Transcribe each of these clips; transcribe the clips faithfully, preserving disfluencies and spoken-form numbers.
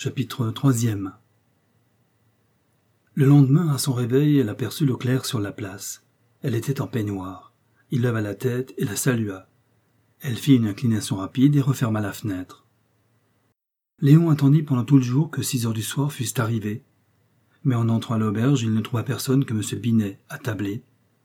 Chapitre troisième. Le lendemain, à son réveil, elle aperçut le clerc sur la place. Elle était en peignoir. Il leva la tête et la salua. Elle fit une inclination rapide et referma la fenêtre. Léon attendit pendant tout le jour que six heures du soir fussent arrivées. Mais en entrant à l'auberge, il ne trouva personne que M. Binet, attablé.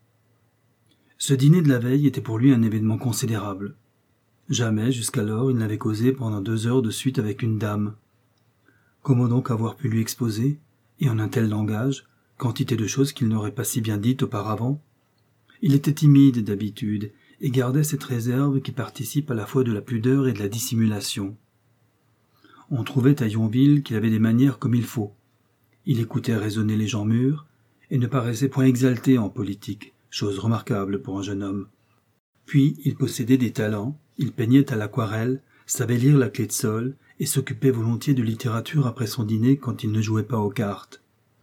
Ce dîner de la veille était pour lui un événement considérable. Jamais, jusqu'alors, il n'avait causé pendant deux heures de suite avec une dame. Comment donc avoir pu lui exposer, et en un tel langage, quantité de choses qu'il n'aurait pas si bien dites auparavant? Il était timide d'habitude, et gardait cette réserve qui participe à la fois de la pudeur et de la dissimulation. On trouvait à Yonville qu'il avait des manières comme il faut. Il écoutait raisonner les gens mûrs, et ne paraissait point exalté en politique, chose remarquable pour un jeune homme. Puis il possédait des talents, il peignait à l'aquarelle, savait lire la clé de sol, et s'occupait volontiers de littérature après son dîner quand il ne jouait pas aux cartes.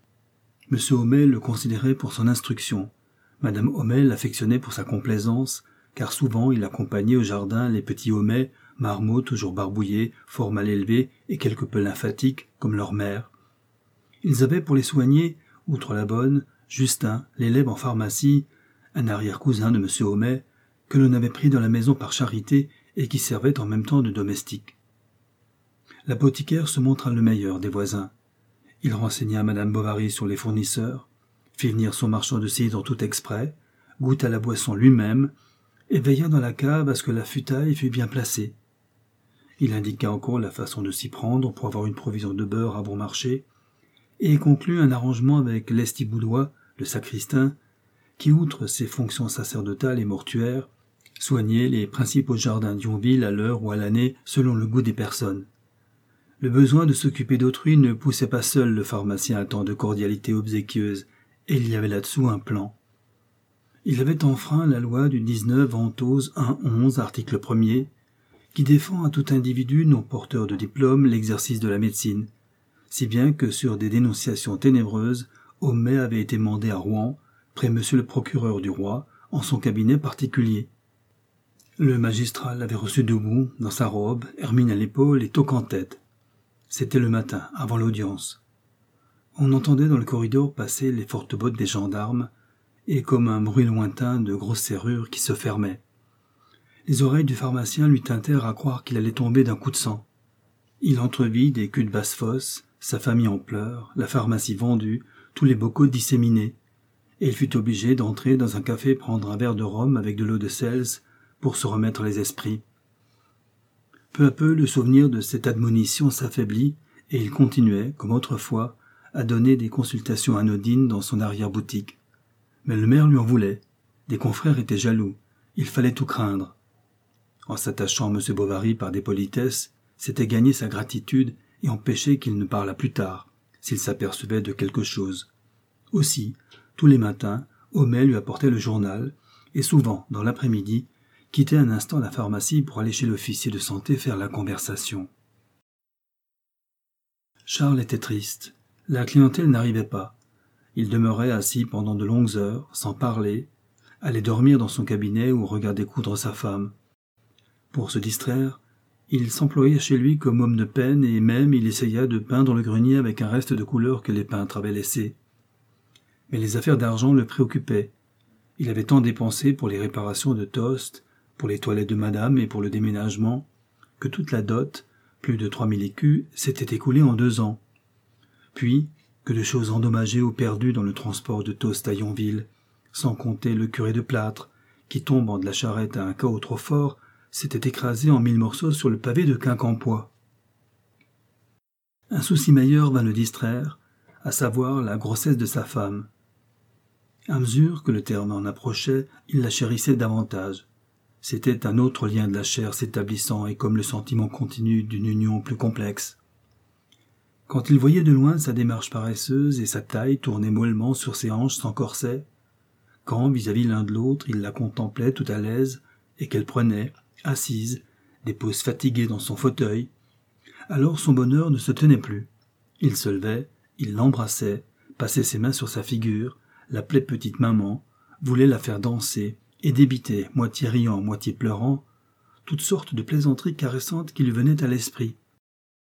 M. Homais le considérait pour son instruction. Madame Homais l'affectionnait pour sa complaisance, car souvent il accompagnait au jardin les petits Homais, marmots toujours barbouillés, fort mal élevés et quelque peu lymphatiques, comme leur mère. Ils avaient pour les soigner, outre la bonne, Justin, l'élève en pharmacie, un arrière-cousin de M. Homais, que l'on avait pris dans la maison par charité et qui servait en même temps de domestique. L'apothicaire se montra le meilleur des voisins. Il renseigna Madame Bovary sur les fournisseurs, fit venir son marchand de cidre tout exprès, goûta la boisson lui-même, et veilla dans la cave à ce que la futaille fût bien placée. Il indiqua encore la façon de s'y prendre pour avoir une provision de beurre à bon marché, et conclut un arrangement avec Lestiboudois, le sacristain, qui, outre ses fonctions sacerdotales et mortuaires, soignait les principaux jardins d'Yonville à l'heure ou à l'année selon le goût des personnes. Le besoin de s'occuper d'autrui ne poussait pas seul le pharmacien à tant de cordialité obséquieuse, et il y avait là-dessous un plan. Il avait enfreint la loi du dix-neuf Ventose un onze, article premier, qui défend à tout individu non porteur de diplôme l'exercice de la médecine, si bien que sur des dénonciations ténébreuses, Homais avait été mandé à Rouen, près monsieur le procureur du roi, en son cabinet particulier. Le magistrat l'avait reçu debout, dans sa robe, hermine à l'épaule et toque en tête. C'était le matin, avant l'audience. On entendait dans le corridor passer les fortes bottes des gendarmes, et comme un bruit lointain de grosses serrures qui se fermaient. Les oreilles du pharmacien lui tintèrent à croire qu'il allait tomber d'un coup de sang. Il entrevit des culs de basse-fosse, sa famille en pleurs, la pharmacie vendue, tous les bocaux disséminés, et il fut obligé d'entrer dans un café prendre un verre de rhum avec de l'eau de Cels pour se remettre les esprits. Peu à peu, le souvenir de cette admonition s'affaiblit, et il continuait, comme autrefois, à donner des consultations anodines dans son arrière-boutique. Mais le maire lui en voulait. Des confrères étaient jaloux. Il fallait tout craindre. En s'attachant à M. Bovary par des politesses, c'était gagner sa gratitude et empêcher qu'il ne parlât plus tard, s'il s'apercevait de quelque chose. Aussi, tous les matins, Homais lui apportait le journal, et souvent, dans l'après-midi, quittait un instant la pharmacie pour aller chez l'officier de santé faire la conversation. Charles était triste. La clientèle n'arrivait pas. Il demeurait assis pendant de longues heures, sans parler, allait dormir dans son cabinet ou regarder coudre sa femme. Pour se distraire, il s'employait chez lui comme homme de peine et même il essaya de peindre le grenier avec un reste de couleur que les peintres avaient laissé. Mais les affaires d'argent le préoccupaient. Il avait tant dépensé pour les réparations de Tostes, pour les toilettes de madame et pour le déménagement, que toute la dot, plus de trois mille écus, s'était écoulée en deux ans. Puis, que de choses endommagées ou perdues dans le transport de Tostes à Yonville, sans compter le curé de plâtre, qui, tombant de la charrette à un cahot trop fort, s'était écrasé en mille morceaux sur le pavé de Quincampoix. Un souci meilleur vint le distraire, à savoir la grossesse de sa femme. À mesure que le terme en approchait, il la chérissait davantage. C'était un autre lien de la chair s'établissant et comme le sentiment continu d'une union plus complexe. Quand il voyait de loin sa démarche paresseuse et sa taille tourner mollement sur ses hanches sans corset, quand, vis-à-vis l'un de l'autre, il la contemplait tout à l'aise et qu'elle prenait, assise, des poses fatiguées dans son fauteuil, alors son bonheur ne se tenait plus. Il se levait, il l'embrassait, passait ses mains sur sa figure, l'appelait petite maman, voulait la faire danser, et débitait, moitié riant, moitié pleurant, toutes sortes de plaisanteries caressantes qui lui venaient à l'esprit.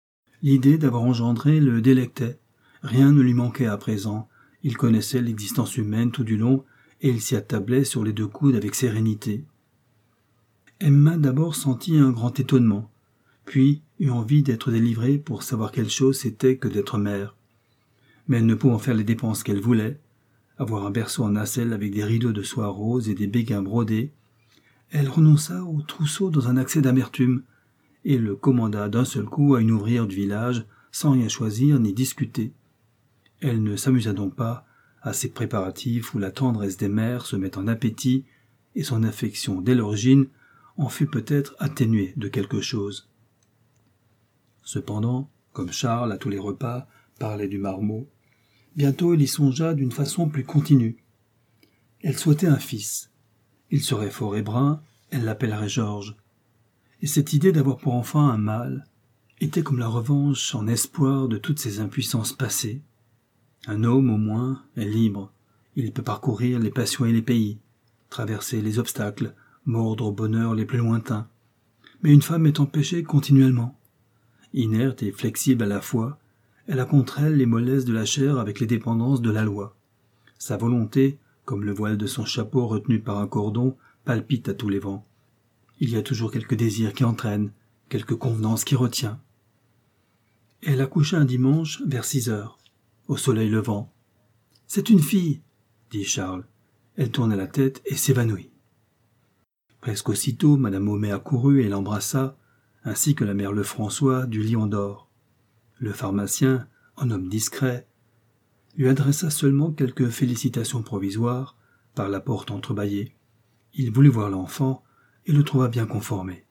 L'idée d'avoir engendré le délectait. Rien ne lui manquait à présent. Il connaissait l'existence humaine tout du long et il s'y attablait sur les deux coudes avec sérénité. Emma d'abord sentit un grand étonnement, puis eut envie d'être délivrée pour savoir quelle chose c'était que d'être mère. Mais ne pouvant faire les dépenses qu'elle voulait, avoir un berceau en nacelle avec des rideaux de soie rose et des béguins brodés, elle renonça au trousseau dans un accès d'amertume et le commanda d'un seul coup à une ouvrière du village sans rien choisir ni discuter. Elle ne s'amusa donc pas à ces préparatifs où la tendresse des mères se met en appétit et son affection dès l'origine en fut peut-être atténuée de quelque chose. Cependant, comme Charles, à tous les repas, parlait du marmot, bientôt il y songea d'une façon plus continue. Elle souhaitait un fils. Il serait fort et brun, elle l'appellerait Georges. Et cette idée d'avoir pour enfant un mâle était comme la revanche en espoir de toutes ses impuissances passées. Un homme, au moins, est libre. Il peut parcourir les passions et les pays, traverser les obstacles, mordre au bonheur les plus lointains. Mais une femme est empêchée continuellement. Inerte et flexible à la fois, elle a contre elle les mollesses de la chair avec les dépendances de la loi. Sa volonté, comme le voile de son chapeau retenu par un cordon, palpite à tous les vents. Il y a toujours quelque désir qui entraîne, quelque convenance qui retient. Elle accoucha un dimanche vers six heures, au soleil levant. « C'est une fille !» dit Charles. Elle tourna la tête et s'évanouit. Presque aussitôt, madame Homais accourut et l'embrassa, ainsi que la mère Lefrançois du Lion d'Or. Le pharmacien, un homme discret, lui adressa seulement quelques félicitations provisoires par la porte entrebâillée. Il voulut voir l'enfant et le trouva bien conformé.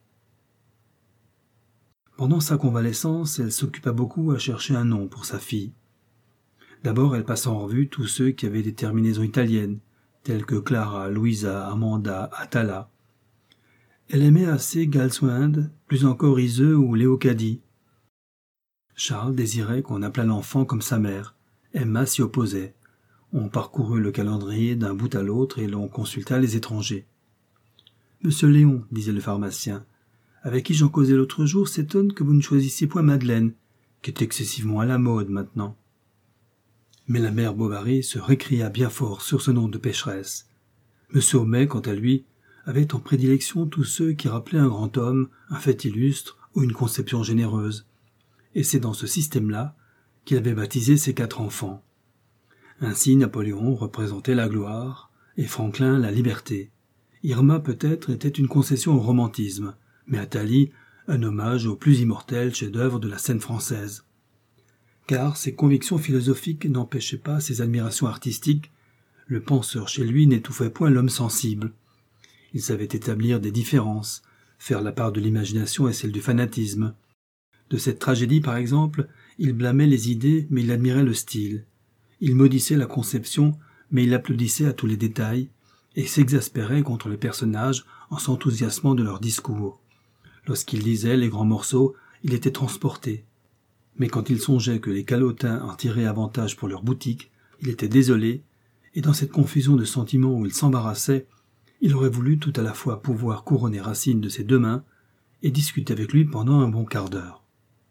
Pendant sa convalescence, elle s'occupa beaucoup à chercher un nom pour sa fille. D'abord, elle passa en revue tous ceux qui avaient des terminaisons italiennes, tels que Clara, Louisa, Amanda, Atala. Elle aimait assez Galswinde, plus encore Iseux ou Léocadie. Charles désirait qu'on appelât l'enfant comme sa mère. Emma s'y opposait. On parcourut le calendrier d'un bout à l'autre et l'on consulta les étrangers. « Monsieur Léon, disait le pharmacien, avec qui j'en causais l'autre jour, s'étonne que vous ne choisissiez point Madeleine, qui est excessivement à la mode maintenant. » Mais la mère Bovary se récria bien fort sur ce nom de pécheresse. Monsieur Homais, quant à lui, avait en prédilection tous ceux qui rappelaient un grand homme, un fait illustre ou une conception généreuse. Et c'est dans ce système-là qu'il avait baptisé ses quatre enfants. Ainsi Napoléon représentait la gloire et Franklin la liberté. Irma peut-être était une concession au romantisme, mais Athalie un hommage au plus immortel chef-d'œuvre de la scène française. Car ses convictions philosophiques n'empêchaient pas ses admirations artistiques, le penseur chez lui n'étouffait point l'homme sensible. Il savait établir des différences, faire la part de l'imagination et celle du fanatisme. De cette tragédie, par exemple, il blâmait les idées, mais il admirait le style. Il maudissait la conception, mais il applaudissait à tous les détails, et s'exaspérait contre les personnages en s'enthousiasmant de leurs discours. Lorsqu'il lisait les grands morceaux, il était transporté. Mais quand il songeait que les calotins en tiraient avantage pour leur boutique, il était désolé, et dans cette confusion de sentiments où il s'embarrassait, il aurait voulu tout à la fois pouvoir couronner Racine de ses deux mains et discuter avec lui pendant un bon quart d'heure.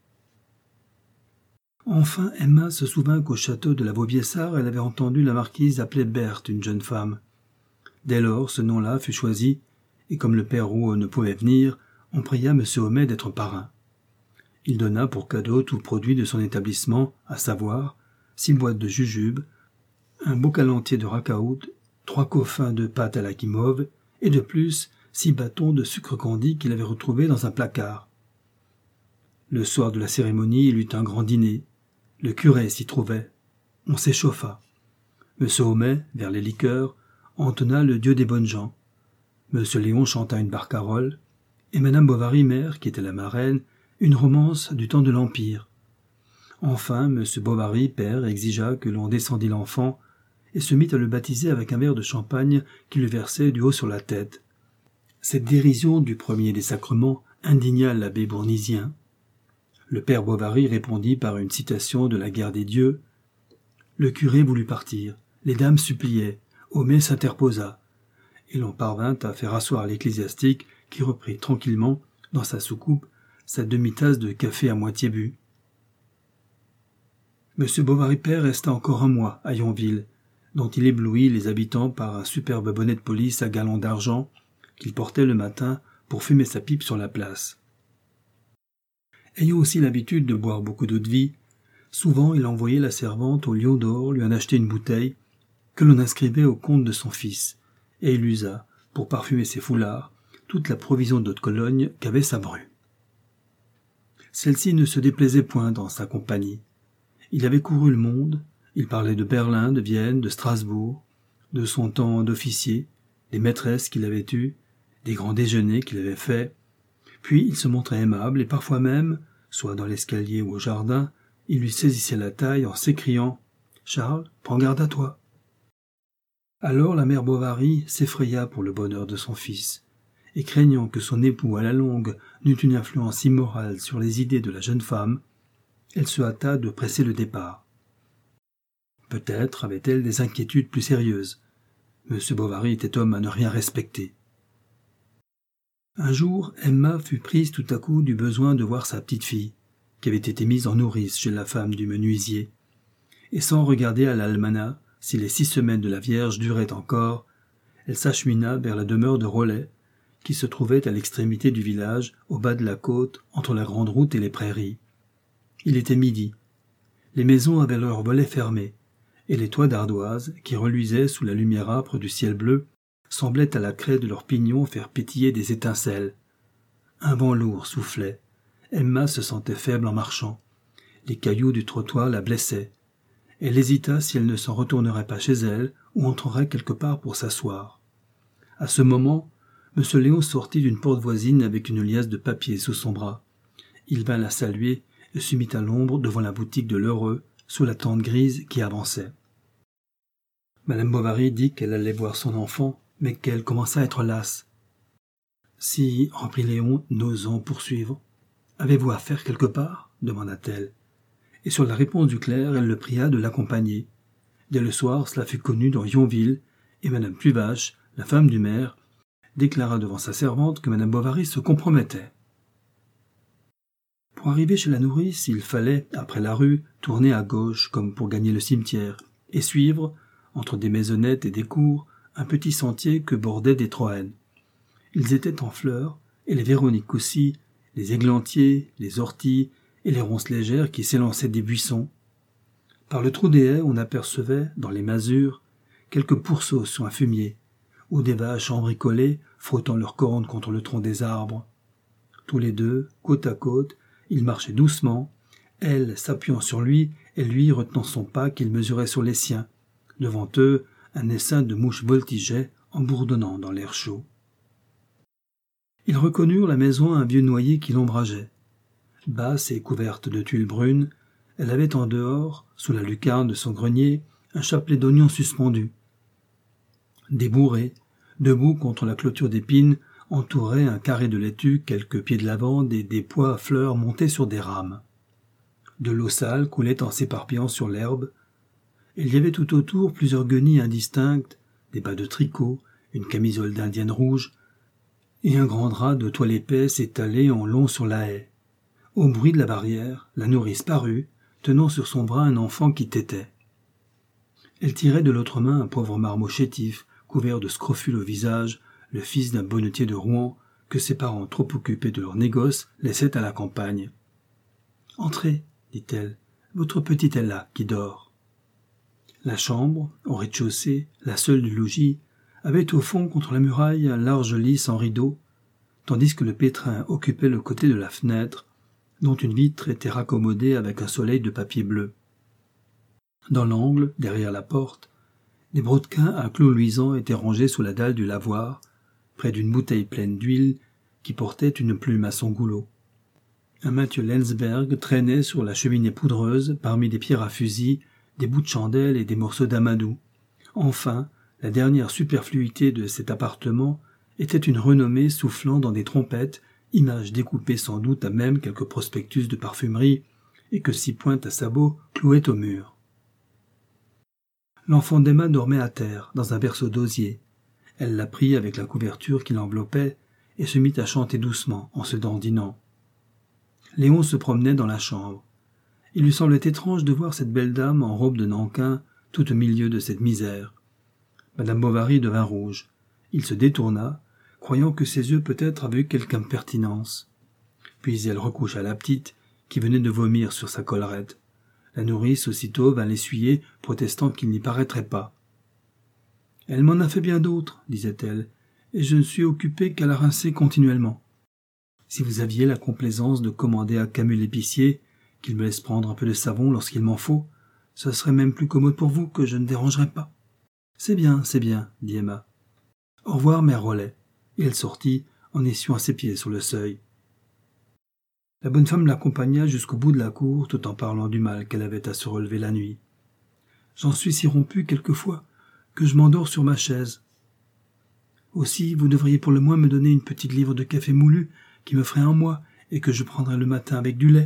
Enfin, Emma se souvint qu'au château de la Vaubyessard, elle avait entendu la marquise appeler Berthe une jeune femme. Dès lors, ce nom-là fut choisi, et comme le père Rouault ne pouvait venir, on pria M. Homais d'être parrain. Il donna pour cadeau tout produit de son établissement, à savoir six boîtes de jujubes, un bocal entier de racaout, trois coffins de pâte à la guimauve, et de plus six bâtons de sucre candi qu'il avait retrouvés dans un placard. Le soir de la cérémonie, il eut un grand dîner. Le curé s'y trouvait. On s'échauffa. M. Homais, vers les liqueurs, entonna le Dieu des bonnes gens. M. Léon chanta une barcarolle, et Madame Bovary mère, qui était la marraine, une romance du temps de l'Empire. Enfin, M. Bovary père exigea que l'on descendît l'enfant, et se mit à le baptiser avec un verre de champagne qui lui versait du haut sur la tête. Cette dérision du premier des sacrements indigna l'abbé bournisien. Le père Bovary répondit par une citation de la Guerre des dieux. Le curé voulut partir, les dames suppliaient, Homais s'interposa, et l'on parvint à faire asseoir l'ecclésiastique qui reprit tranquillement, dans sa soucoupe, sa demi-tasse de café à moitié bu. M. Bovary père resta encore un mois à Yonville, dont il éblouit les habitants par un superbe bonnet de police à galons d'argent qu'il portait le matin pour fumer sa pipe sur la place. Ayant aussi l'habitude de boire beaucoup d'eau-de-vie, souvent il envoyait la servante au Lion d'Or lui en acheter une bouteille que l'on inscrivait au compte de son fils, et il usa, pour parfumer ses foulards, toute la provision d'eau de Cologne qu'avait sa bru. Celle-ci ne se déplaisait point dans sa compagnie. Il avait couru le monde, il parlait de Berlin, de Vienne, de Strasbourg, de son temps d'officier, des maîtresses qu'il avait eues, des grands déjeuners qu'il avait faits, puis il se montrait aimable et parfois même, soit dans l'escalier ou au jardin, il lui saisissait la taille en s'écriant « Charles, prends garde à toi !» Alors la mère Bovary s'effraya pour le bonheur de son fils, et craignant que son époux à la longue n'eût une influence immorale sur les idées de la jeune femme, elle se hâta de presser le départ. Peut-être avait-elle des inquiétudes plus sérieuses. M. Bovary était homme à ne rien respecter. Un jour, Emma fut prise tout à coup du besoin de voir sa petite-fille, qui avait été mise en nourrice chez la femme du menuisier, et sans regarder à l'almanach si les six semaines de la Vierge duraient encore, elle s'achemina vers la demeure de Rollet, qui se trouvait à l'extrémité du village, au bas de la côte, entre la grande route et les prairies. Il était midi. Les maisons avaient leurs volets fermés, et les toits d'ardoise, qui reluisaient sous la lumière âpre du ciel bleu, semblaient à la craie de leurs pignons faire pétiller des étincelles. Un vent lourd soufflait. Emma se sentait faible en marchant. Les cailloux du trottoir la blessaient. Elle hésita si elle ne s'en retournerait pas chez elle ou entrerait quelque part pour s'asseoir. À ce moment, M. Léon sortit d'une porte voisine avec une liasse de papier sous son bras. Il vint la saluer et se mit à l'ombre devant la boutique de l'Heureux, sous la tente grise qui avançait. Madame Bovary dit qu'elle allait voir son enfant, mais qu'elle commença à être lasse. « Si, reprit Léon, n'osant poursuivre, avez-vous affaire quelque part ?» demanda-t-elle. Et sur la réponse du clerc, elle le pria de l'accompagner. Dès le soir, cela fut connu dans Yonville, et Madame Tuvache, la femme du maire, déclara devant sa servante que Madame Bovary se compromettait. Pour arriver chez la nourrice, il fallait, après la rue, tourner à gauche comme pour gagner le cimetière, et suivre, entre des maisonnettes et des cours, un petit sentier que bordaient des troènes. Ils étaient en fleurs, et les véroniques aussi, les églantiers, les orties et les ronces légères qui s'élançaient des buissons. Par le trou des haies, on apercevait, dans les masures, quelques pourceaux sur un fumier, ou des vaches embricolées frottant leurs cornes contre le tronc des arbres. Tous les deux, côte à côte, ils marchaient doucement, elle s'appuyant sur lui et lui retenant son pas qu'il mesurait sur les siens. Devant eux, un essaim de mouches voltigeait en bourdonnant dans l'air chaud. Ils reconnurent la maison à un vieux noyer qui l'ombrageait. Basse et couverte de tuiles brunes, elle avait en dehors, sous la lucarne de son grenier, un chapelet d'oignons suspendus. Des bourrées, debout contre la clôture d'épines, entouraient un carré de laitue, quelques pieds de lavande et des pois à fleurs montés sur des rames. De l'eau sale coulait en s'éparpillant sur l'herbe. Il y avait tout autour plusieurs guenilles indistinctes, des bas de tricot, une camisole d'indienne rouge, et un grand drap de toile épaisse étalé en long sur la haie. Au bruit de la barrière, la nourrice parut, tenant sur son bras un enfant qui tétait. Elle tirait de l'autre main un pauvre marmot chétif, couvert de scrofules au visage, le fils d'un bonnetier de Rouen, que ses parents, trop occupés de leur négoce, laissaient à la campagne. « Entrez, dit-elle, votre petite est là, qui dort. » La chambre, au rez-de-chaussée, la seule du logis, avait au fond contre la muraille un large lit sans rideau, tandis que le pétrin occupait le côté de la fenêtre, dont une vitre était raccommodée avec un soleil de papier bleu. Dans l'angle, derrière la porte, des brodequins à clous luisants étaient rangés sous la dalle du lavoir, près d'une bouteille pleine d'huile qui portait une plume à son goulot. Un Mathieu Lensberg traînait sur la cheminée poudreuse, parmi des pierres à fusil, des bouts de chandelle et des morceaux d'amadou. Enfin, la dernière superfluité de cet appartement était une renommée soufflant dans des trompettes, image découpée sans doute à même quelques prospectus de parfumerie, et que six pointes à sabot clouaient au mur. L'enfant d'Emma dormait à terre, dans un berceau d'osier. Elle la prit avec la couverture qui l'enveloppait et se mit à chanter doucement en se dandinant. Léon se promenait dans la chambre. Il lui semblait étrange de voir cette belle dame en robe de nankin tout au milieu de cette misère. Madame Bovary devint rouge. Il se détourna, croyant que ses yeux peut-être avaient eu quelque impertinence. Puis elle recoucha la petite, qui venait de vomir sur sa collerette. La nourrice aussitôt vint l'essuyer, protestant qu'il n'y paraîtrait pas. « Elle m'en a fait bien d'autres, disait-elle, et je ne suis occupée qu'à la rincer continuellement. Si vous aviez la complaisance de commander à Camus l'épicier qu'il me laisse prendre un peu de savon lorsqu'il m'en faut, ce serait même plus commode pour vous que je ne dérangerais pas. »« C'est bien, c'est bien, dit Emma. Au revoir, mère Rollet. » Et elle sortit en essuyant ses pieds sur le seuil. La bonne femme l'accompagna jusqu'au bout de la cour tout en parlant du mal qu'elle avait à se relever la nuit. « J'en suis si rompue quelquefois que je m'endors sur ma chaise. Aussi, vous devriez pour le moins me donner une petite livre de café moulu qui me ferait un mois et que je prendrais le matin avec du lait. »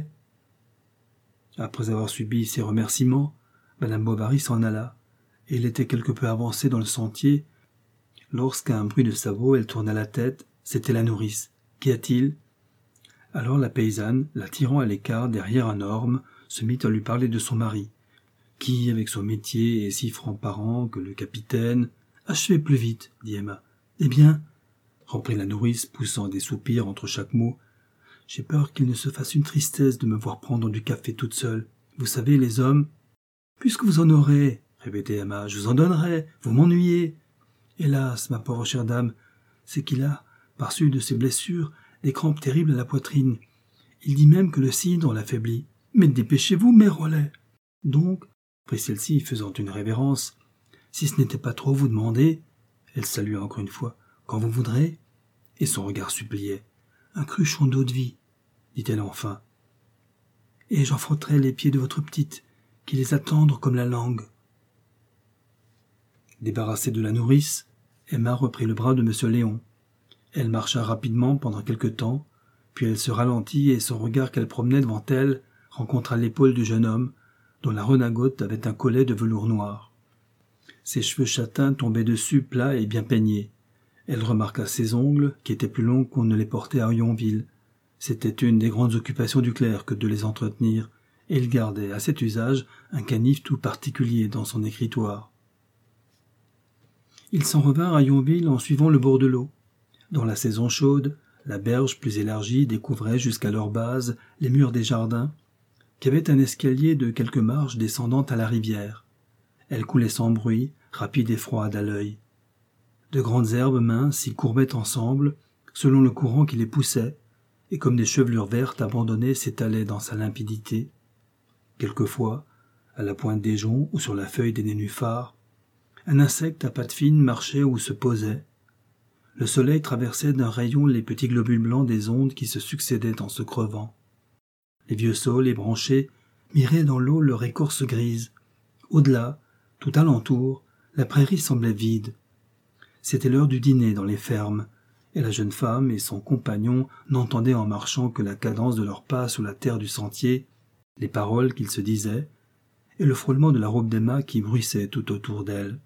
Après avoir subi ces remerciements, Madame Bovary s'en alla, et il était quelque peu avancé dans le sentier, lorsqu'à un bruit de sabots, elle tourna la tête. C'était la nourrice. « Qu'y a-t-il » Alors la paysanne, la tirant à l'écart derrière un orme, se mit à lui parler de son mari, qui, avec son métier, est si franc parent que le capitaine... « Achevez plus vite, dit Emma. « Eh bien, reprit la nourrice, poussant des soupirs entre chaque mot, j'ai peur qu'il ne se fasse une tristesse de me voir prendre du café toute seule. Vous savez, les hommes... »« Puisque vous en aurez, répétait Emma, je vous en donnerai, vous m'ennuyez. Hélas, ma pauvre chère dame, c'est qu'il a, par suite de ses blessures, des crampes terribles à la poitrine. Il dit même que le cidre l'affaiblit. Mais dépêchez-vous, mère Rollet. Donc, reprit celle-ci, faisant une révérence, si ce n'était pas trop vous demander, elle salua encore une fois, quand vous voudrez, et son regard suppliait, un cruchon d'eau de vie, dit-elle enfin. Et j'en frotterai les pieds de votre petite, qui les a tendres comme la langue. Débarrassée de la nourrice, Emma reprit le bras de M. Léon. Elle marcha rapidement pendant quelque temps, puis elle se ralentit et son regard qu'elle promenait devant elle rencontra l'épaule du jeune homme, dont la redingote avait un collet de velours noir. Ses cheveux châtains tombaient dessus plats et bien peignés. Elle remarqua ses ongles, qui étaient plus longs qu'on ne les portait à Yonville. C'était une des grandes occupations du clerc que de les entretenir, et il gardait à cet usage un canif tout particulier dans son écritoire. Ils s'en revinrent à Yonville en suivant le bord de l'eau. Dans la saison chaude, la berge plus élargie découvrait jusqu'à leur base les murs des jardins, qui avaient un escalier de quelques marches descendant à la rivière. Elle coulait sans bruit, rapide et froide à l'œil. De grandes herbes minces y courbaient ensemble, selon le courant qui les poussait, et comme des chevelures vertes abandonnées s'étalaient dans sa limpidité. Quelquefois, à la pointe des joncs ou sur la feuille des nénuphars, un insecte à pattes fines marchait ou se posait. Le soleil traversait d'un rayon les petits globules blancs des ondes qui se succédaient en se crevant. Les vieux saules ébranchés miraient dans l'eau leur écorce grise. Au-delà, tout alentour, la prairie semblait vide. C'était l'heure du dîner dans les fermes, et la jeune femme et son compagnon n'entendaient en marchant que la cadence de leurs pas sous la terre du sentier, les paroles qu'ils se disaient, et le frôlement de la robe d'Emma qui bruissait tout autour d'elle.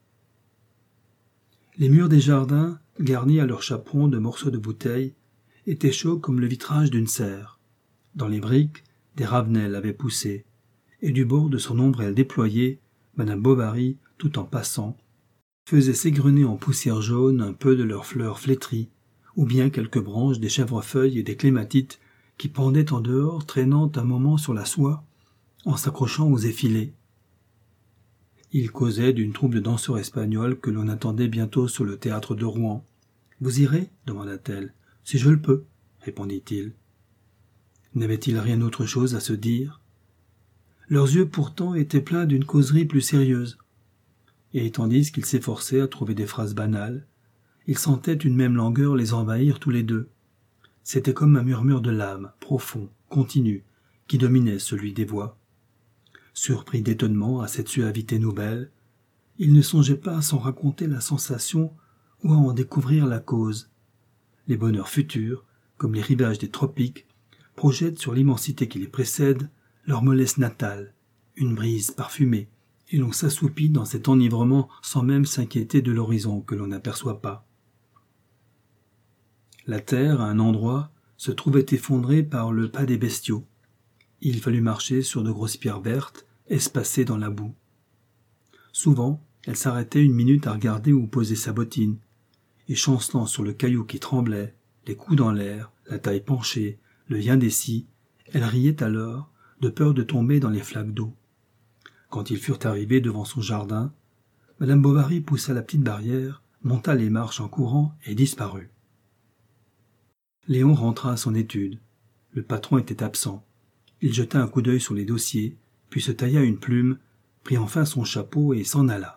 Les murs des jardins, garnis à leur chaperon de morceaux de bouteilles, étaient chauds comme le vitrage d'une serre. Dans les briques, des ravenelles avaient poussé, et du bord de son ombrelle déployée, Madame Bovary, tout en passant, faisait s'égrener en poussière jaune un peu de leurs fleurs flétries, ou bien quelques branches des chèvrefeuilles et des clématites qui pendaient en dehors, traînant un moment sur la soie, en s'accrochant aux effilés. Il causait d'une troupe de danseurs espagnols que l'on attendait bientôt sur le théâtre de Rouen. « Vous irez » demanda-t-elle. « Si je le peux » répondit-il. N'avait-il rien autre chose à se dire? Leurs yeux pourtant étaient pleins d'une causerie plus sérieuse. Et tandis qu'ils s'efforçaient à trouver des phrases banales, ils sentaient une même langueur les envahir tous les deux. C'était comme un murmure de l'âme, profond, continu, qui dominait celui des voix. Surpris d'étonnement à cette suavité nouvelle, il ne songeait pas à s'en raconter la sensation ou à en découvrir la cause. Les bonheurs futurs, comme les rivages des tropiques, projettent sur l'immensité qui les précède leur mollesse natale, une brise parfumée, et l'on s'assoupit dans cet enivrement sans même s'inquiéter de l'horizon que l'on n'aperçoit pas. La terre, à un endroit, se trouvait effondrée par le pas des bestiaux. il fallut marcher sur de grosses pierres vertes, espacées dans la boue. Souvent, elle s'arrêtait une minute à regarder où posait sa bottine, et chancelant sur le caillou qui tremblait, les coups dans l'air, la taille penchée, le yin des scies, elle riait alors, de peur de tomber dans les flaques d'eau. Quand ils furent arrivés devant son jardin, Madame Bovary poussa la petite barrière, monta les marches en courant et disparut. Léon rentra à son étude. Le patron était absent. Il jeta un coup d'œil sur les dossiers, puis se tailla une plume, prit enfin son chapeau et s'en alla.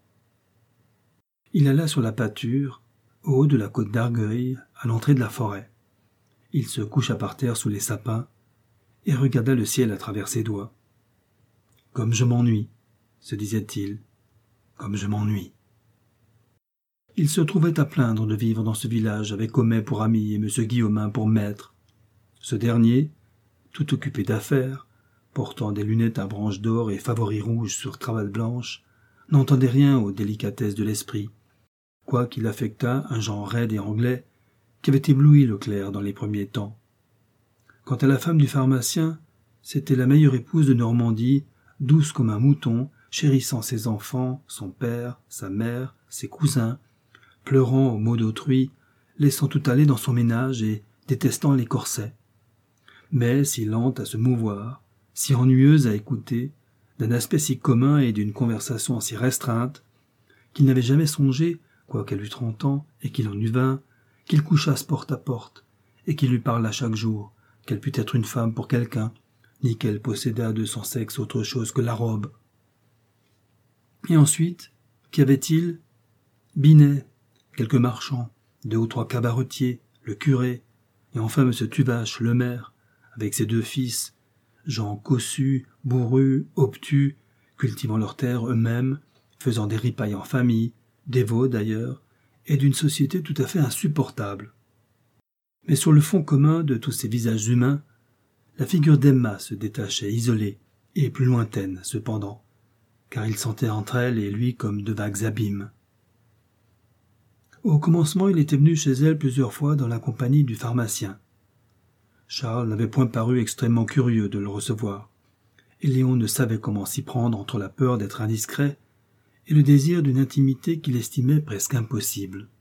Il alla sur la pâture, au haut de la côte d'Argueil, à l'entrée de la forêt. Il se coucha par terre sous les sapins et regarda le ciel à travers ses doigts. « Comme je m'ennuie », se disait-il, « comme je m'ennuie ». Il se trouvait à plaindre de vivre dans ce village avec Homais pour ami et M. Guillaumin pour maître. Ce dernier, tout occupé d'affaires, portant des lunettes à branches d'or et favoris rouges sur cravate blanche, n'entendait rien aux délicatesses de l'esprit, quoiqu'il affectât un genre raide et anglais qui avait ébloui Leclerc dans les premiers temps. Quant à la femme du pharmacien, c'était la meilleure épouse de Normandie, douce comme un mouton, chérissant ses enfants, son père, sa mère, ses cousins, pleurant aux maux d'autrui, laissant tout aller dans son ménage et détestant les corsets. Mais si lente à se mouvoir, si ennuyeuse à écouter, d'un aspect si commun et d'une conversation si restreinte, qu'il n'avait jamais songé, quoiqu'elle eût trente ans et qu'il en eût vingt, qu'il couchasse porte à porte, et qu'il lui parlât chaque jour, qu'elle pût être une femme pour quelqu'un, ni qu'elle possédât de son sexe autre chose que la robe. Et ensuite, qu'y avait-il? Binet, quelques marchands, deux ou trois cabaretiers, le curé, et enfin M. Tuvache, le maire, avec ses deux fils, gens cossus, bourrus, obtus, cultivant leurs terres eux-mêmes, faisant des ripailles en famille, dévots d'ailleurs, et d'une société tout à fait insupportable. Mais sur le fond commun de tous ces visages humains, la figure d'Emma se détachait isolée et plus lointaine cependant, car il sentait entre elle et lui comme de vagues abîmes. Au commencement, il était venu chez elle plusieurs fois dans la compagnie du pharmacien. Charles n'avait point paru extrêmement curieux de le recevoir, et Léon ne savait comment s'y prendre entre la peur d'être indiscret et le désir d'une intimité qu'il estimait presque impossible.